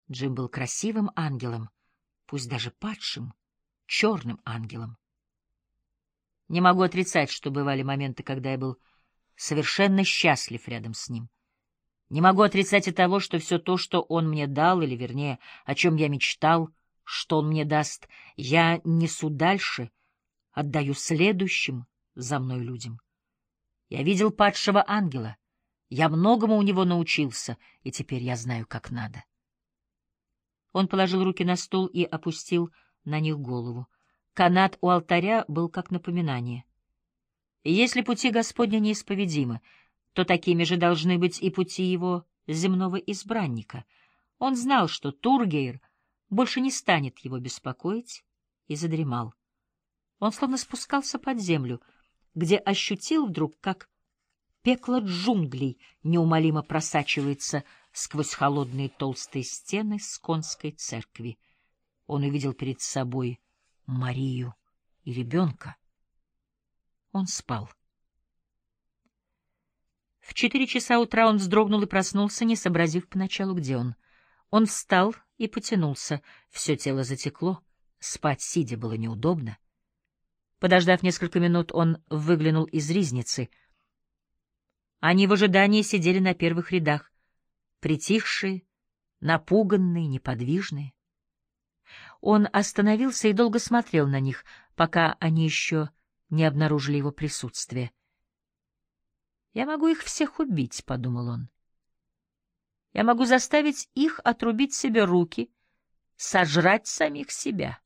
Джим был красивым ангелом, пусть даже падшим, черным ангелом. Не могу отрицать, что бывали моменты, когда я был совершенно счастлив рядом с ним. Не могу отрицать и того, что все то, что он мне дал, или, вернее, о чем я мечтал, что он мне даст, я несу дальше, отдаю следующим за мной людям. Я видел падшего ангела, я многому у него научился, и теперь я знаю, как надо. Он положил руки на стол и опустил на них голову. Канат у алтаря был как напоминание. Если пути Господня неисповедимы, то такими же должны быть и пути его земного избранника. Он знал, что Тургейр больше не станет его беспокоить, и задремал. Он словно спускался под землю, где ощутил вдруг, как пекло джунглей неумолимо просачивается сквозь холодные толстые стены сконской церкви. Он увидел перед собой Марию и ребенка. Он спал. В 4 часа утра он вздрогнул и проснулся, не сообразив поначалу, где он. Он встал и потянулся. Все тело затекло. Спать сидя было неудобно. Подождав несколько минут, он выглянул из ризницы. Они в ожидании сидели на первых рядах, притихшие, напуганные, неподвижные. Он остановился и долго смотрел на них, пока они еще не обнаружили его присутствие. «Я могу их всех убить», — подумал он. «Я могу заставить их отрубить себе руки, сожрать самих себя.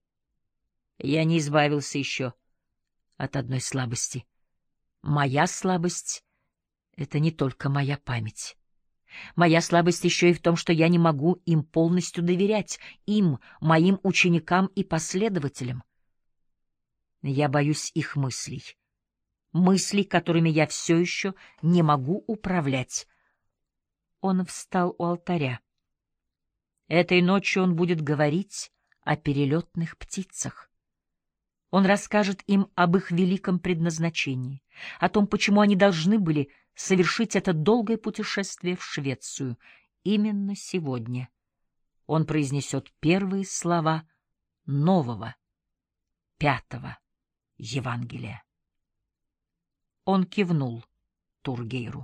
Я не избавился еще от одной слабости. Моя слабость — это не только моя память. Моя слабость еще и в том, что я не могу им полностью доверять, им, моим ученикам и последователям. Я боюсь их мыслей, которыми я все еще не могу управлять». Он встал у алтаря. Этой ночью он будет говорить о перелетных птицах. Он расскажет им об их великом предназначении, о том, почему они должны были совершить это долгое путешествие в Швецию именно сегодня. Он произнесет первые слова нового, 5-го Евангелия. Он кивнул Тургейру.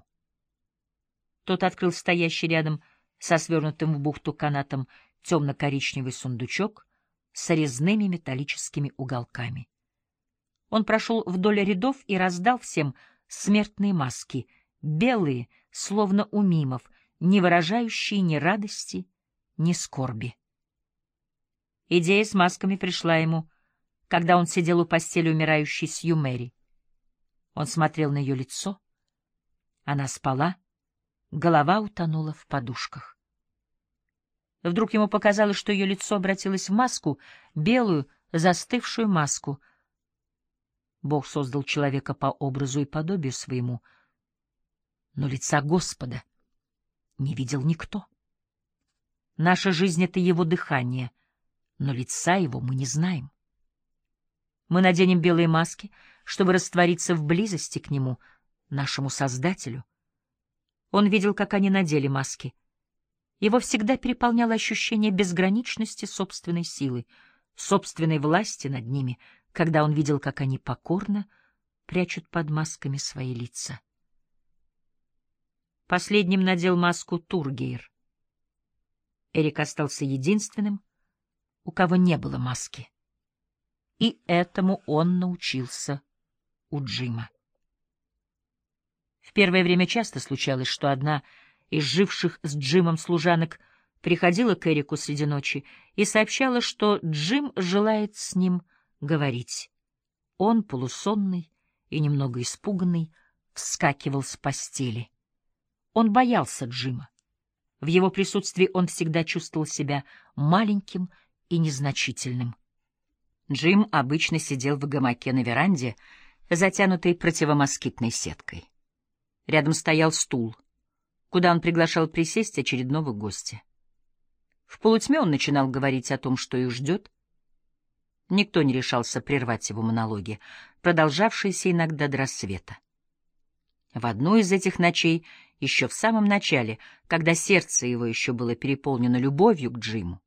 Тот открыл стоящий рядом со свернутым в бухту канатом темно-коричневый сундучок с резными металлическими уголками. Он прошел вдоль рядов и раздал всем смертные маски, белые, словно у мимов, не выражающие ни радости, ни скорби. Идея с масками пришла ему, когда он сидел у постели умирающей Сью Мэри. Он смотрел на ее лицо. Она спала, голова утонула в подушках. Вдруг ему показалось, что ее лицо обратилось в маску, белую, застывшую маску. Бог создал человека по образу и подобию своему, но лица Господа не видел никто. Наша жизнь — это его дыхание, но лица его мы не знаем. Мы наденем белые маски, чтобы раствориться в близости к нему, нашему Создателю. Он видел, как они надели маски. Его всегда переполняло ощущение безграничности собственной силы, собственной власти над ними, когда он видел, как они покорно прячут под масками свои лица. Последним надел маску Тургейр. Эрик остался единственным, у кого не было маски. И этому он научился у Джима. В первое время часто случалось, что одна из живших с Джимом служанок приходила к Эрику среди ночи и сообщала, что Джим желает с ним говорить. Он, полусонный и немного испуганный, вскакивал с постели. Он боялся Джима. В его присутствии он всегда чувствовал себя маленьким и незначительным. Джим обычно сидел в гамаке на веранде, затянутой противомоскитной сеткой. Рядом стоял стул, куда он приглашал присесть очередного гостя. В полутьме он начинал говорить о том, что их ждет. Никто не решался прервать его монологи, продолжавшиеся иногда до рассвета. В одну из этих ночей еще в самом начале, когда сердце его еще было переполнено любовью к Джиму.